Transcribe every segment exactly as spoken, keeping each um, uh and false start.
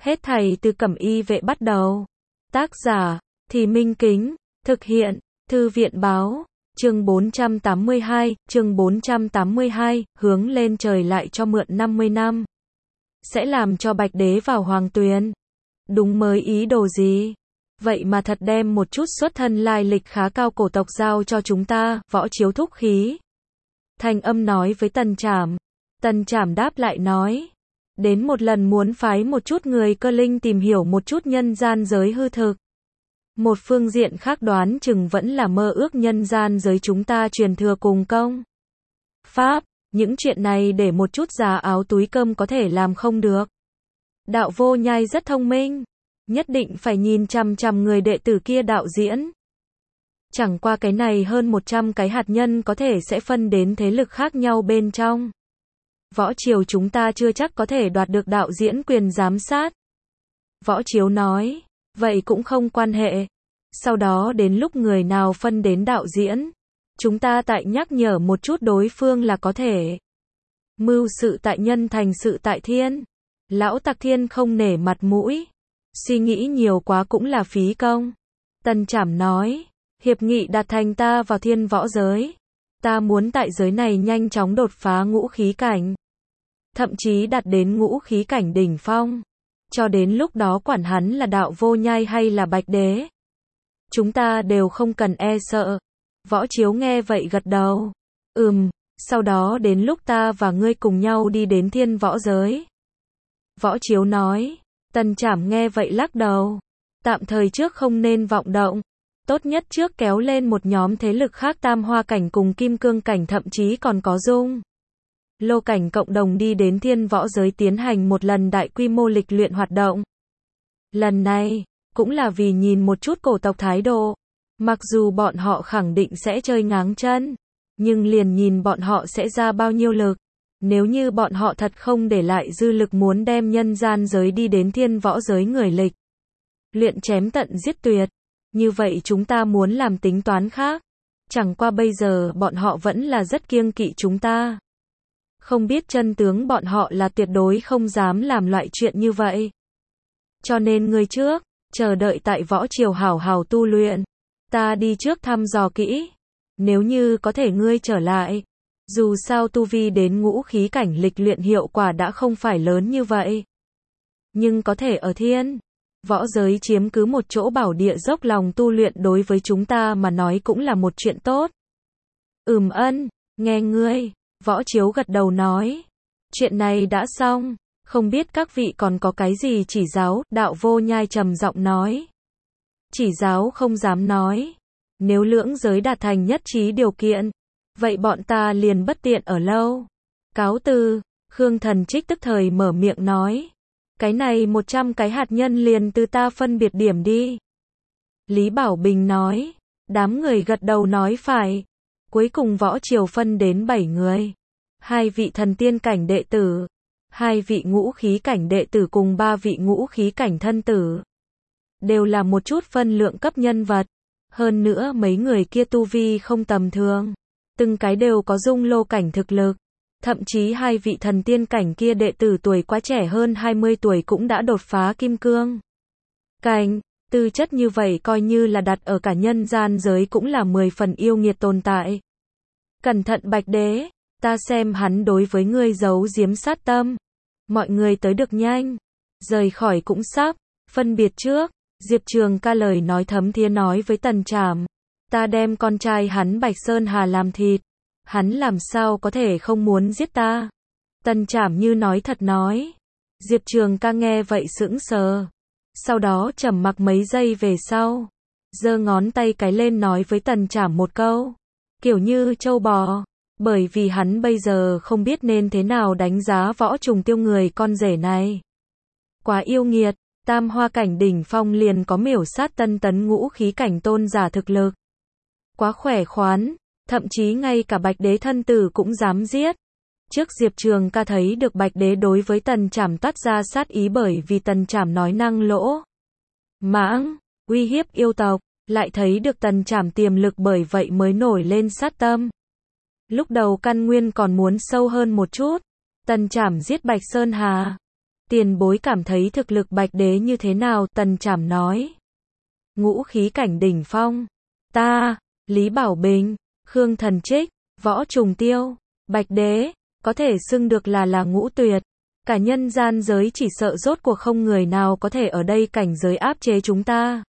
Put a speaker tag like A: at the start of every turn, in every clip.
A: Hết thảy từ Cẩm Y Vệ bắt đầu. Tác giả, Thì Minh Kính, thực hiện, Thư viện Báo, chương bốn trăm tám mươi hai, chương bốn trăm tám mươi hai, hướng lên trời lại cho mượn năm mươi năm. Sẽ làm cho Bạch Đế vào Hoàng Tuyền. Đúng mới ý đồ gì? Vậy mà thật đem một chút xuất thân lai lịch khá cao cổ tộc giao cho chúng ta, Võ Chiếu thúc khí. Thanh âm nói với Tần Trảm. Tần Trảm đáp lại nói. Đến một lần muốn phái một chút người cơ linh tìm hiểu một chút nhân gian giới hư thực. Một phương diện khác đoán chừng vẫn là mơ ước nhân gian giới chúng ta truyền thừa cùng công. Pháp, những chuyện này để một chút giá áo túi cơm có thể làm không được. Đạo Vô Nhai rất thông minh. Nhất định phải nhìn chằm chằm người đệ tử kia đạo diễn. Chẳng qua cái này hơn một trăm cái hạt nhân có thể sẽ phân đến thế lực khác nhau bên trong. Võ Triều chúng ta chưa chắc có thể đoạt được đạo diễn quyền giám sát. Võ Chiếu nói, vậy cũng không quan hệ. Sau đó đến lúc người nào phân đến đạo diễn, chúng ta tại nhắc nhở một chút đối phương là có thể. Mưu sự tại nhân thành sự tại thiên. Lão Tặc Thiên không nể mặt mũi. Suy nghĩ nhiều quá cũng là phí công. Tần Trảm nói, hiệp nghị đạt thành ta vào thiên võ giới. Ta muốn tại giới này nhanh chóng đột phá ngũ khí cảnh. Thậm chí đạt đến ngũ khí cảnh đỉnh phong. Cho đến lúc đó quản hắn là Đạo Vô Nhai hay là Bạch Đế. Chúng ta đều không cần e sợ. Võ Chiếu nghe vậy gật đầu. Ừm, sau đó đến lúc ta và ngươi cùng nhau đi đến thiên võ giới. Võ Chiếu nói. Tần Trảm nghe vậy lắc đầu. Tạm thời trước không nên vọng động. Tốt nhất trước kéo lên một nhóm thế lực khác tam hoa cảnh cùng kim cương cảnh thậm chí còn có dung. Lô cảnh cộng đồng đi đến thiên võ giới tiến hành một lần đại quy mô lịch luyện hoạt động. Lần này, cũng là vì nhìn một chút cổ tộc thái độ. Mặc dù bọn họ khẳng định sẽ chơi ngáng chân, nhưng liền nhìn bọn họ sẽ ra bao nhiêu lực. Nếu như bọn họ thật không để lại dư lực muốn đem nhân gian giới đi đến thiên võ giới người lịch. Luyện chém tận giết tuyệt. Như vậy chúng ta muốn làm tính toán khác. Chẳng qua bây giờ bọn họ vẫn là rất kiêng kỵ chúng ta. Không biết chân tướng bọn họ là tuyệt đối không dám làm loại chuyện như vậy. Cho nên ngươi trước, chờ đợi tại Võ Triều hảo hảo tu luyện. Ta đi trước thăm dò kỹ. Nếu như có thể ngươi trở lại. Dù sao tu vi đến ngũ khí cảnh lịch luyện hiệu quả đã không phải lớn như vậy. Nhưng có thể ở thiên võ giới chiếm cứ một chỗ bảo địa dốc lòng tu luyện đối với chúng ta mà nói cũng là một chuyện tốt. Ừm ân, nghe ngươi. Võ Chiếu gật đầu nói. Chuyện này đã xong. Không biết các vị còn có cái gì chỉ giáo, Đạo Vô Nhai trầm giọng nói. Chỉ giáo không dám nói. Nếu lưỡng giới đạt thành nhất trí điều kiện. Vậy bọn ta liền bất tiện ở lâu. Cáo từ, Khương Thần Trích tức thời mở miệng nói. Cái này một trăm cái hạt nhân liền từ ta phân biệt điểm đi. Lý Bảo Bình nói. Đám người gật đầu nói phải. Cuối cùng Võ Triều phân đến bảy người. Hai vị thần tiên cảnh đệ tử. Hai vị ngũ khí cảnh đệ tử cùng ba vị ngũ khí cảnh thân tử. Đều là một chút phân lượng cấp nhân vật. Hơn nữa mấy người kia tu vi không tầm thường. Từng cái đều có dung lô cảnh thực lực. Thậm chí hai vị thần tiên cảnh kia đệ tử tuổi quá trẻ hơn hai mươi tuổi cũng đã đột phá kim cương cảnh. Tư chất như vậy coi như là đặt ở cả nhân gian giới cũng là mười phần yêu nghiệt tồn tại. Cẩn thận Bạch Đế, ta xem hắn đối với ngươi giấu giếm sát tâm. Mọi người tới được nhanh. Rời khỏi cũng sắp. Phân biệt trước, Diệp Trường Ca lời nói thấm thía nói với Tần Trảm. Ta đem con trai hắn Bạch Sơn Hà làm thịt. Hắn làm sao có thể không muốn giết ta. Tần Trảm như nói thật nói. Diệp Trường Ca nghe vậy sững sờ. Sau đó trầm mặc mấy giây về sau. Giơ ngón tay cái lên nói với Tần Trảm một câu. Kiểu như trâu bò. Bởi vì hắn bây giờ không biết nên thế nào đánh giá Võ Trùng Tiêu người con rể này. Quá yêu nghiệt. Tam hoa cảnh đỉnh phong liền có miểu sát tân tấn ngũ khí cảnh tôn giả thực lực. Quá khỏe khoắn. Thậm chí ngay cả Bạch Đế thân tử cũng dám giết. Trước Diệp Trường Ca thấy được Bạch Đế đối với Tần Trảm toát ra sát ý bởi vì Tần Trảm nói năng lỗ mãng, uy hiếp yêu tộc, lại thấy được Tần Trảm tiềm lực bởi vậy mới nổi lên sát tâm. Lúc đầu căn nguyên còn muốn sâu hơn một chút. Tần Trảm giết Bạch Sơn Hà. Tiền bối cảm thấy thực lực Bạch Đế như thế nào? Tần Trảm nói. Ngũ khí cảnh đỉnh phong. Ta, Lý Bảo Bình, Khương Thần Trích, Võ Trùng Tiêu, Bạch Đế, có thể xưng được là là ngũ tuyệt. Cả nhân gian giới chỉ sợ rốt cuộc không người nào có thể ở đây cảnh giới áp chế chúng ta.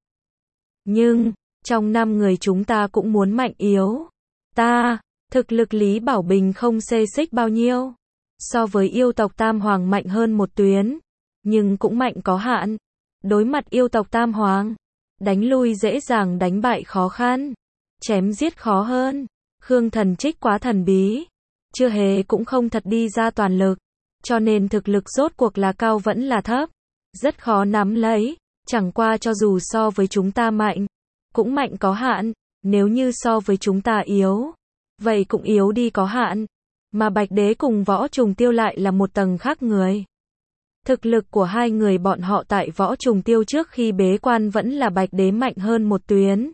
A: Nhưng, trong năm người chúng ta cũng muốn mạnh yếu. Ta, thực lực Lý Bảo Bình không xê xích bao nhiêu. So với yêu tộc Tam Hoàng mạnh hơn một tuyến. Nhưng cũng mạnh có hạn. Đối mặt yêu tộc Tam Hoàng, đánh lui dễ dàng, đánh bại khó khăn. Chém giết khó hơn. Khương Thần Trích quá thần bí. Chưa hề cũng không thật đi ra toàn lực. Cho nên thực lực rốt cuộc là cao vẫn là thấp. Rất khó nắm lấy. Chẳng qua cho dù so với chúng ta mạnh, cũng mạnh có hạn. Nếu như so với chúng ta yếu, vậy cũng yếu đi có hạn. Mà Bạch Đế cùng Võ Trùng Tiêu lại là một tầng khác người. Thực lực của hai người bọn họ tại Võ Trùng Tiêu trước khi bế quan vẫn là Bạch Đế mạnh hơn một tuyến.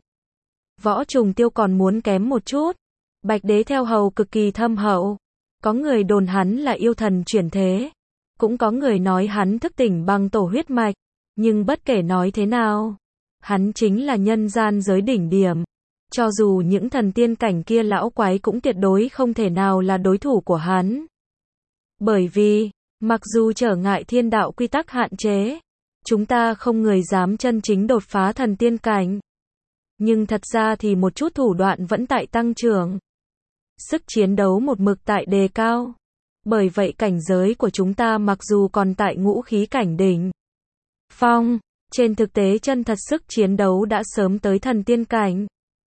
A: Võ Trùng Tiêu còn muốn kém một chút. Bạch Đế theo hầu cực kỳ thâm hậu. Có người đồn hắn là yêu thần chuyển thế. Cũng có người nói hắn thức tỉnh bằng tổ huyết mạch. Nhưng bất kể nói thế nào, hắn chính là nhân gian giới đỉnh điểm. Cho dù những thần tiên cảnh kia lão quái cũng tuyệt đối không thể nào là đối thủ của hắn. Bởi vì, mặc dù trở ngại thiên đạo quy tắc hạn chế, chúng ta không người dám chân chính đột phá thần tiên cảnh. Nhưng thật ra thì một chút thủ đoạn vẫn tại tăng trưởng. Sức chiến đấu một mực tại đề cao. Bởi vậy cảnh giới của chúng ta mặc dù còn tại ngũ khí cảnh đỉnh phong, trên thực tế chân thật sức chiến đấu đã sớm tới thần tiên cảnh.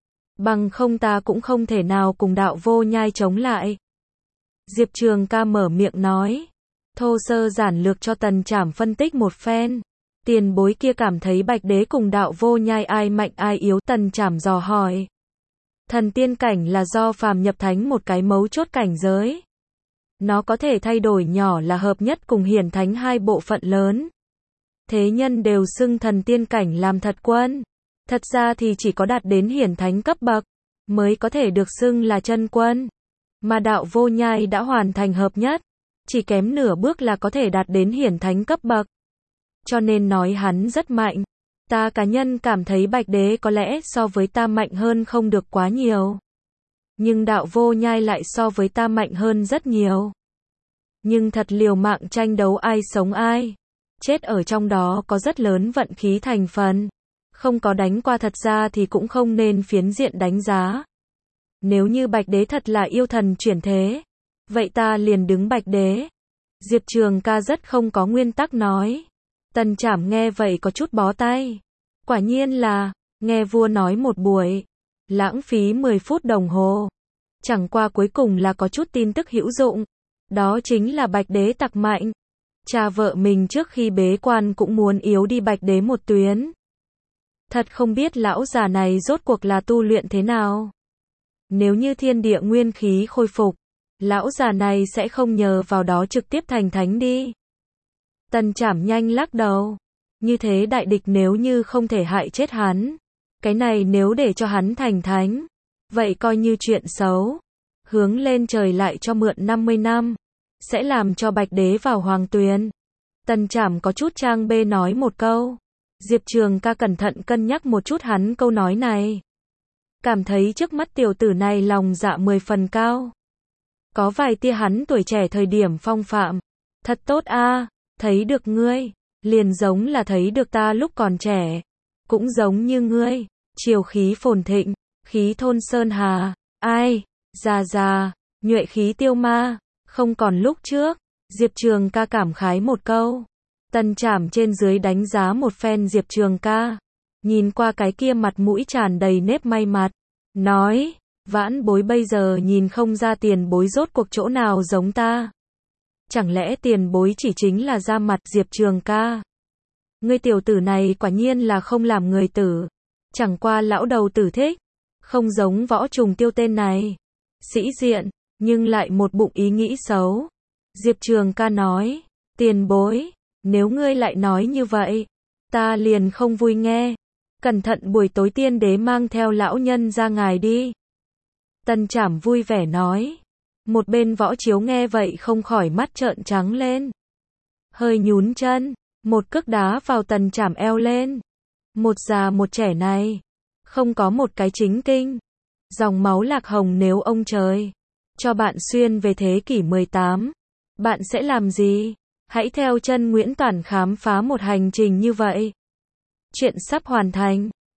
A: Bằng không ta cũng không thể nào cùng Đạo Vô Nhai chống lại. Diệp Trường Ca mở miệng nói. Thô sơ giản lược cho Tần Trảm phân tích một phen. Tiền bối kia cảm thấy Bạch Đế cùng Đạo Vô Nhai ai mạnh ai yếu? Tần Trảm dò hỏi. Thần tiên cảnh là do phàm nhập thánh một cái mấu chốt cảnh giới. Nó có thể thay đổi nhỏ là hợp nhất cùng hiển thánh hai bộ phận lớn. Thế nhân đều xưng thần tiên cảnh làm thật quân. Thật ra thì chỉ có đạt đến hiển thánh cấp bậc mới có thể được xưng là chân quân. Mà Đạo Vô Nhai đã hoàn thành hợp nhất, chỉ kém nửa bước là có thể đạt đến hiển thánh cấp bậc. Cho nên nói hắn rất mạnh. Ta cá nhân cảm thấy Bạch Đế có lẽ so với ta mạnh hơn không được quá nhiều. Nhưng Đạo Vô Nhai lại so với ta mạnh hơn rất nhiều. Nhưng thật liều mạng tranh đấu ai sống ai chết ở trong đó có rất lớn vận khí thành phần. Không có đánh qua thật ra thì cũng không nên phiến diện đánh giá. Nếu như Bạch Đế thật là yêu thần chuyển thế, vậy ta liền đứng Bạch Đế. Diệp Trường Ca rất không có nguyên tắc nói. Tần Trảm nghe vậy có chút bó tay. Quả nhiên là, nghe vua nói một buổi, lãng phí mười phút đồng hồ. Chẳng qua cuối cùng là có chút tin tức hữu dụng. Đó chính là Bạch Đế tặc mạnh. Cha vợ mình trước khi bế quan cũng muốn yếu đi Bạch Đế một tuyến. Thật không biết lão già này rốt cuộc là tu luyện thế nào. Nếu như thiên địa nguyên khí khôi phục, lão già này sẽ không nhờ vào đó trực tiếp thành thánh đi. Tần Trảm nhanh lắc đầu. Như thế đại địch nếu như không thể hại chết hắn, cái này nếu để cho hắn thành thánh, vậy coi như chuyện xấu. Hướng lên trời lại cho mượn năm mươi năm, sẽ làm cho Bạch Đế vào hoàng tuyền. Tần Trảm có chút trang bê nói một câu. Diệp Trường Ca cẩn thận cân nhắc một chút hắn câu nói này. Cảm thấy trước mắt tiểu tử này lòng dạ mười phần cao. Có vài tia hắn tuổi trẻ thời điểm phong phạm. Thật tốt a, thấy được ngươi, liền giống là thấy được ta lúc còn trẻ. Cũng giống như ngươi, triều khí phồn thịnh, khí thôn sơn hà. Ai, già già, nhuệ khí tiêu ma, không còn lúc trước. Diệp Trường Ca cảm khái một câu. Tần Trảm trên dưới đánh giá một phen Diệp Trường Ca. Nhìn qua cái kia mặt mũi tràn đầy nếp may mặt. Nói, vãn bối bây giờ nhìn không ra tiền bối rốt cuộc chỗ nào giống ta. Chẳng lẽ tiền bối chỉ chính là ra mặt? Diệp Trường Ca. Ngươi tiểu tử này quả nhiên là không làm người tử. Chẳng qua lão đầu tử thích. Không giống Võ Trùng Tiêu tên này. Sĩ diện, nhưng lại một bụng ý nghĩ xấu. Diệp Trường Ca nói, tiền bối, nếu ngươi lại nói như vậy, ta liền không vui nghe. Cẩn thận buổi tối tiên đế mang theo lão nhân ra ngài đi. Tần Trảm vui vẻ nói. Một bên Võ Chiếu nghe vậy không khỏi mắt trợn trắng lên. hơi nhún chân, một cước đá vào tần chảm eo lên. Một già một trẻ này, không có một cái chính kinh. Dòng máu lạc hồng, nếu ông trời cho bạn xuyên về thế kỷ mười tám, bạn sẽ làm gì? Hãy theo chân Nguyễn Toản khám phá một hành trình như vậy. Chuyện sắp hoàn thành.